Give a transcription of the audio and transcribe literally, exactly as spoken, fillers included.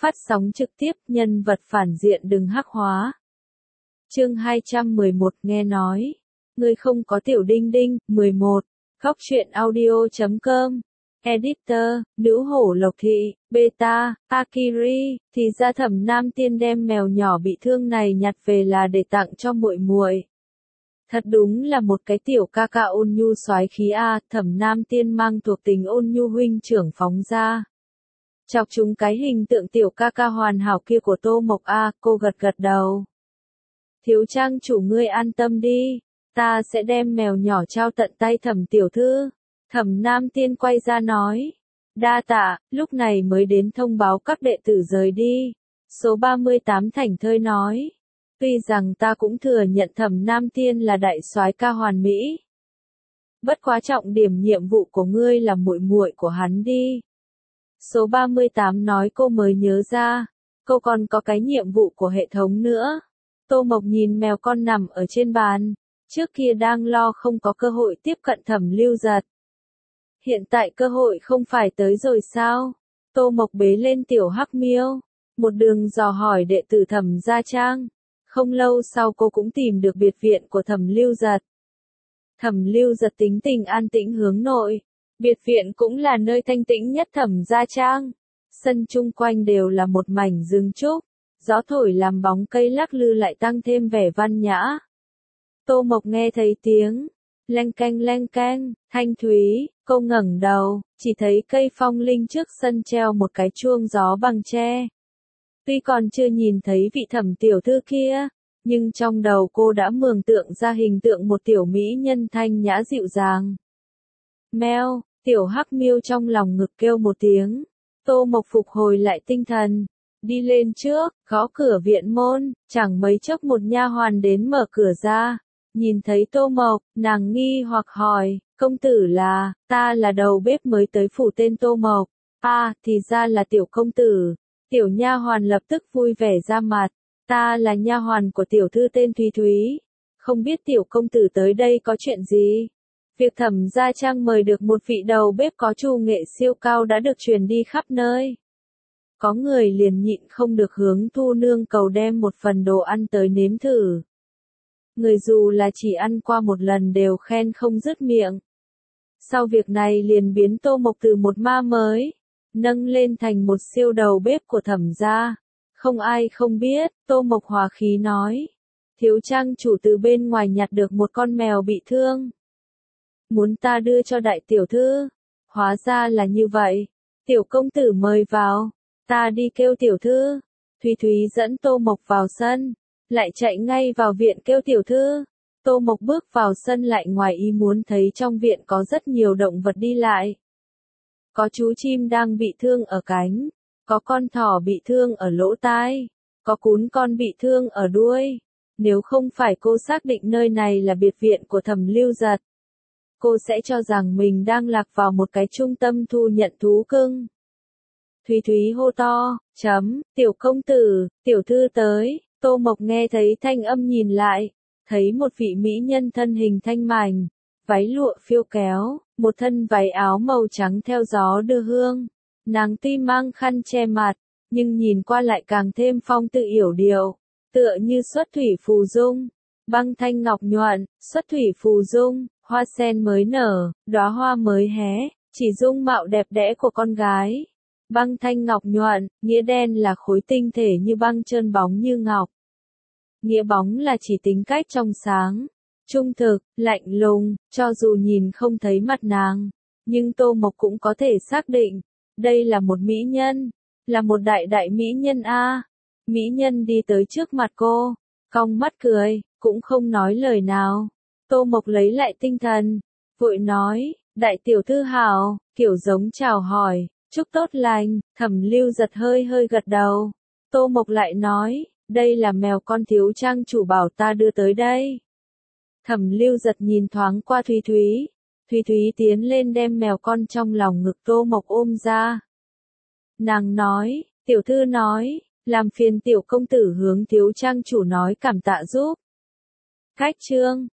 Phát sóng trực tiếp, nhân vật phản diện đừng hắc hóa. Chương hai trăm mười một nghe nói. Ngươi không có tiểu đinh đinh. mười một. Góc truyện audio chấm com. Editor, nữ hổ Lộc Thị, Beta, Akiri, thì ra Thẩm Nam Tiên đem mèo nhỏ bị thương này nhặt về là để tặng cho muội muội. Thật đúng là một cái tiểu ca ca ôn nhu soái khí a, Thẩm Nam Tiên mang thuộc tình ôn nhu huynh trưởng phóng ra. Chọc chúng cái hình tượng tiểu ca ca hoàn hảo kia của Tô Mộc a, cô gật gật đầu. Thiếu trang chủ ngươi an tâm đi, ta sẽ đem mèo nhỏ trao tận tay Thẩm tiểu thư. Thẩm Nam Tiên quay ra nói. Đa tạ, lúc này mới đến thông báo các đệ tử rời đi. Số ba mươi tám thảnh thơi nói. Tuy rằng ta cũng thừa nhận Thẩm Nam Tiên là đại soái ca hoàn mỹ. Bất quá trọng điểm nhiệm vụ của ngươi là muội muội của hắn đi. Số ba mươi tám nói cô mới nhớ ra. Cô còn có cái nhiệm vụ của hệ thống nữa. Tô Mộc nhìn mèo con nằm ở trên bàn. Trước kia đang lo không có cơ hội tiếp cận Thẩm Lưu Giật. Hiện tại cơ hội không phải tới rồi sao? Tô Mộc bế lên tiểu hắc miêu. Một đường dò hỏi đệ tử Thẩm gia trang. Không lâu sau cô cũng tìm được biệt viện của Thẩm Lưu Giật. Thẩm Lưu Giật tính tình an tĩnh hướng nội. Biệt viện cũng là nơi thanh tĩnh nhất Thẩm gia trang. Sân chung quanh đều là một mảnh rừng trúc. Gió thổi làm bóng cây lắc lư lại tăng thêm vẻ văn nhã. Tô Mộc nghe thấy tiếng leng keng leng keng, thanh thúy, cô ngẩng đầu, chỉ thấy cây phong linh trước sân treo một cái chuông gió bằng tre. Tuy còn chưa nhìn thấy vị Thẩm tiểu thư kia, nhưng trong đầu cô đã mường tượng ra hình tượng một tiểu mỹ nhân thanh nhã dịu dàng. Meo, tiểu hắc miêu trong lòng ngực kêu một tiếng. Tô Mộc phục hồi lại tinh thần, đi lên trước, gõ cửa viện môn, chẳng mấy chốc một nha hoàn đến mở cửa ra. Nhìn thấy Tô Mộc, nàng nghi hoặc hỏi, công tử là, ta là đầu bếp mới tới phủ tên Tô Mộc. À, thì ra là tiểu công tử. Tiểu nha hoàn lập tức vui vẻ ra mặt. Ta là nha hoàn của tiểu thư tên Thúy Thúy. Không biết tiểu công tử tới đây có chuyện gì? Việc Thẩm gia trang mời được một vị đầu bếp có trù nghệ siêu cao đã được truyền đi khắp nơi. Có người liền nhịn không được hướng Thu nương cầu đem một phần đồ ăn tới nếm thử. Người dù là chỉ ăn qua một lần đều khen không dứt miệng. Sau việc này liền biến Tô Mộc từ một ma mới, nâng lên thành một siêu đầu bếp của Thẩm gia. Không ai không biết, Tô Mộc hòa khí nói. Thiếu trang chủ từ bên ngoài nhặt được một con mèo bị thương. Muốn ta đưa cho đại tiểu thư. Hóa ra là như vậy. Tiểu công tử mời vào. Ta đi kêu tiểu thư. Thúy Thúy dẫn Tô Mộc vào sân. Lại chạy ngay vào viện kêu tiểu thư. Tô Mộc bước vào sân lại ngoài ý muốn thấy trong viện có rất nhiều động vật đi lại. Có chú chim đang bị thương ở cánh. Có con thỏ bị thương ở lỗ tai. Có cún con bị thương ở đuôi. Nếu không phải cô xác định nơi này là biệt viện của Thẩm Lưu Giật, cô sẽ cho rằng mình đang lạc vào một cái trung tâm thu nhận thú cưng. Thúy Thúy hô to, chấm, tiểu công tử, tiểu thư tới. Tô Mộc nghe thấy thanh âm nhìn lại, thấy một vị mỹ nhân thân hình thanh mảnh, váy lụa phiêu kéo, một thân váy áo màu trắng theo gió đưa hương. Nàng tuy mang khăn che mặt, nhưng nhìn qua lại càng thêm phong tự yểu điệu, tựa như xuất thủy phù dung, băng thanh ngọc nhuận, xuất thủy phù dung, hoa sen mới nở, đóa hoa mới hé, chỉ dung mạo đẹp đẽ của con gái. Băng thanh ngọc nhuận, nghĩa đen là khối tinh thể như băng trơn bóng như ngọc. Nghĩa bóng là chỉ tính cách trong sáng, trung thực, lạnh lùng, cho dù nhìn không thấy mặt nàng, nhưng Tô Mộc cũng có thể xác định, đây là một mỹ nhân, là một đại đại mỹ nhân a. Mỹ nhân đi tới trước mặt cô, cong mắt cười, cũng không nói lời nào. Tô Mộc lấy lại tinh thần, vội nói, đại tiểu thư hảo, kiểu giống chào hỏi, chúc tốt lành. Thẩm Lưu Giật hơi hơi gật đầu. Tô Mộc lại nói, đây là mèo con thiếu trang chủ bảo ta đưa tới đây. Thẩm Lưu Giật nhìn thoáng qua Thúy Thúy. Thúy Thúy tiến lên đem mèo con trong lòng ngực Tô Mộc ôm ra. Nàng nói, tiểu thư nói, làm phiền tiểu công tử hướng thiếu trang chủ nói cảm tạ giúp. Cách chương